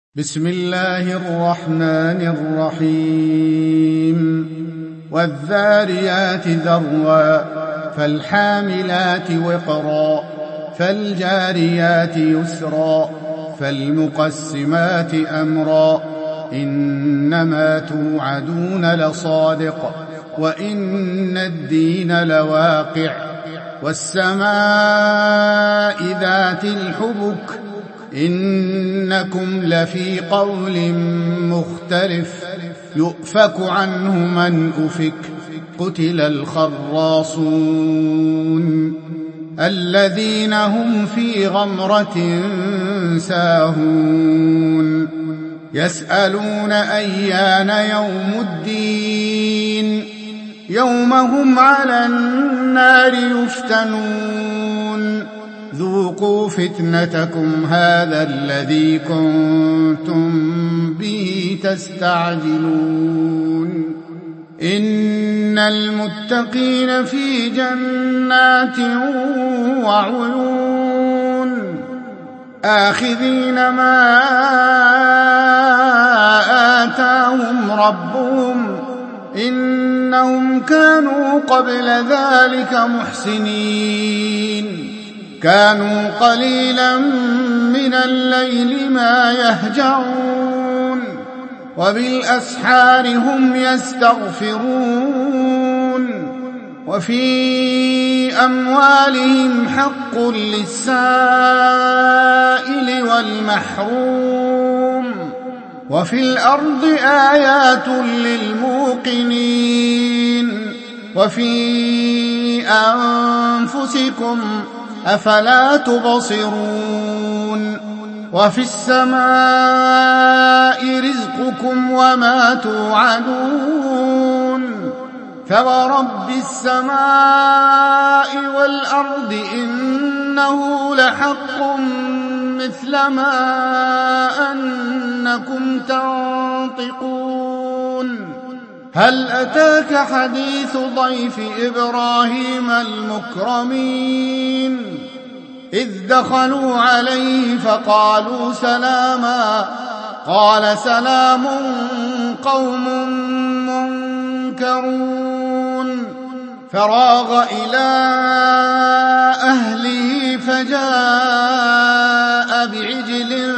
بسم الله الرحمن الرحيم والذاريات ذروا فالحاملات وقرا فالجاريات يسرا فالمقسمات أمرا إنما توعدون لصادق وإن الدين لواقع والسماء ذات الحبك إنكم لفي قول مختلف يؤفك عنه من أفك قتل الخراصون الذين هم في غمرة ساهون يسألون أيان يوم الدين يوم هم على النار يفتنون ذوقوا فتنتكم هذا الذي كنتم به تستعجلون إن المتقين في جنات وعيون آخذين ما آتاهم ربهم إنهم كانوا قبل ذلك محسنين كانوا قليلا من الليل ما يهجعون وبالأسحار هم يستغفرون وفي أموالهم حق للسائل والمحروم وفي الأرض آيات للموقنين وفي أنفسكم أفلا تبصرون وفي السماء رزقكم وما توعدون فورب السماء والأرض إنه لحق مثل ما أنكم تنطقون هل أتاك حديث ضيف إبراهيم المكرمين إذ دخلوا عليه فقالوا سلاما قال سلام قوم منكرون فراغ إلى أهله فجاء بعجل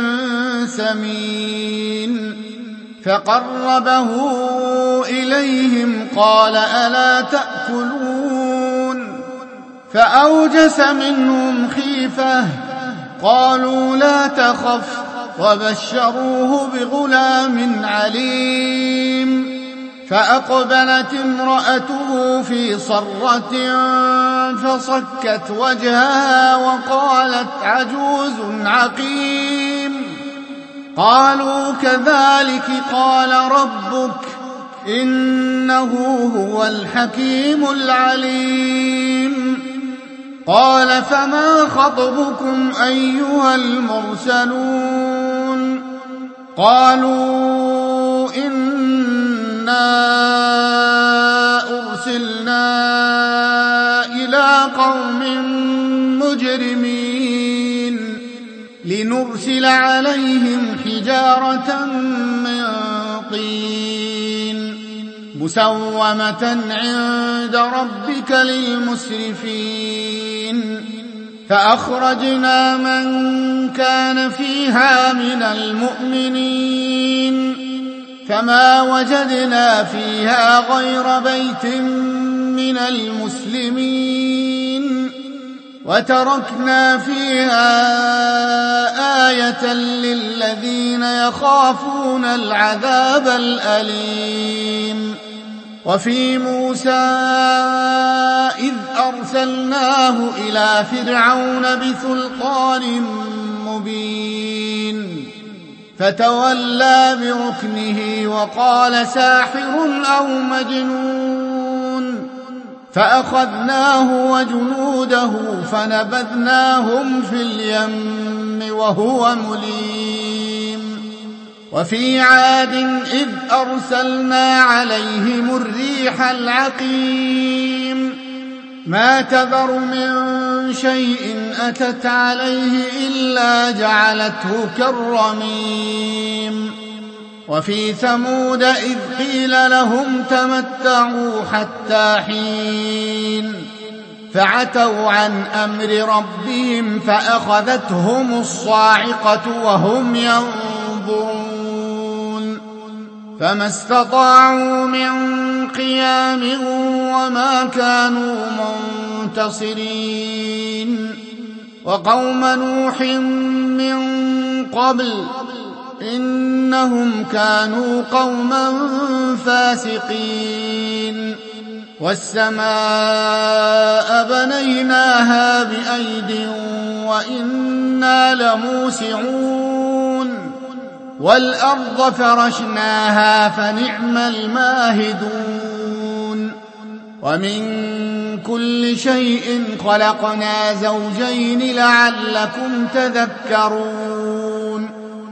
سمين فقربه إليهم قال ألا تأكلون فأوجس منهم خيفة قالوا لا تخف وبشروه بغلام عليم فأقبلت امرأته في صرة فصكت وجهها وقالت عجوز عقيم قالوا كذلك قال ربك إنه هو الحكيم العليم قال فما خطبكم أيها المرسلون قالوا إنا أرسلنا إلى قوم مجرمين لنرسل عليهم حجارة من طين مسومة عند ربك للمسرفين فأخرجنا من كان فيها من المؤمنين فما وجدنا فيها غير بيت من المسلمين وتركنا فيها آية للذين يخافون العذاب الأليم وفي موسى إذ أرسلناه إلى فرعون بسلطان مبين فتولى بركنه وقال ساحر أو مجنون فأخذناه وجنوده فنبذناهم في اليم وهو مليم وفي عاد إذ أرسلنا عليهم الريح العقيم ما تذر من شيء أتت عليه إلا جعلته كالرميم وفي ثمود إذ قيل لهم تمتعوا حتى حين فعتوا عن أمر ربهم فأخذتهم الصاعقة وهم ينظرون فما استطاعوا من قيام وما كانوا منتصرين وقوم نوح من قبل إنهم كانوا قوما فاسقين والسماء بنيناها بأيد وإنا لموسعون والأرض فرشناها فنعم الماهدون ومن كل شيء خلقنا زوجين لعلكم تذكرون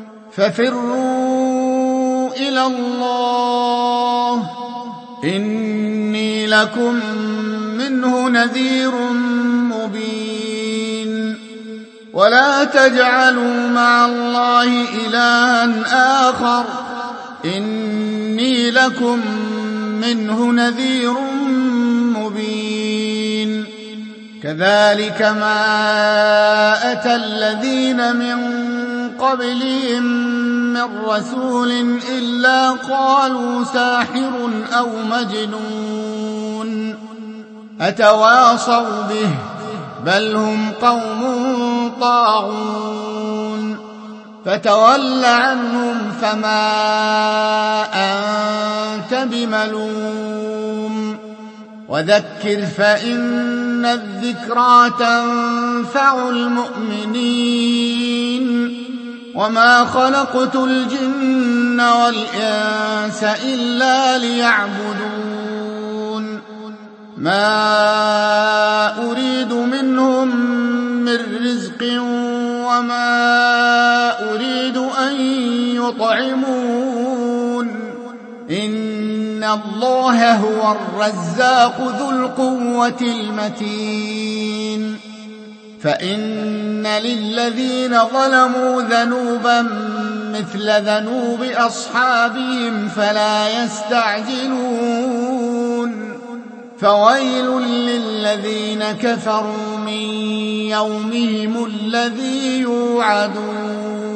ففروا إلى الله إني لكم منه نذير مبين ولا تجعلوا مع الله إلها آخر إني لكم منه نذير مبين كذلك ما أتى الذين من قبلهم من رسول إلا قالوا ساحر أو مجنون أتواصوا به بل هم قوم طاغون فتول عنهم فما أنت بملوم وذكر فإن الذكرى تنفع المؤمنين وما خلقت الجن والإنس إلا ليعبدون ما أريد منهم من رزق وما أريد أن يطعمون إن الله هو الرزاق ذو القوة المتين فإن للذين ظلموا ذنوبا مثل ذنوب أصحابهم فلا يستعجلون فويل للذين كفروا من يومهم الذي يوعدون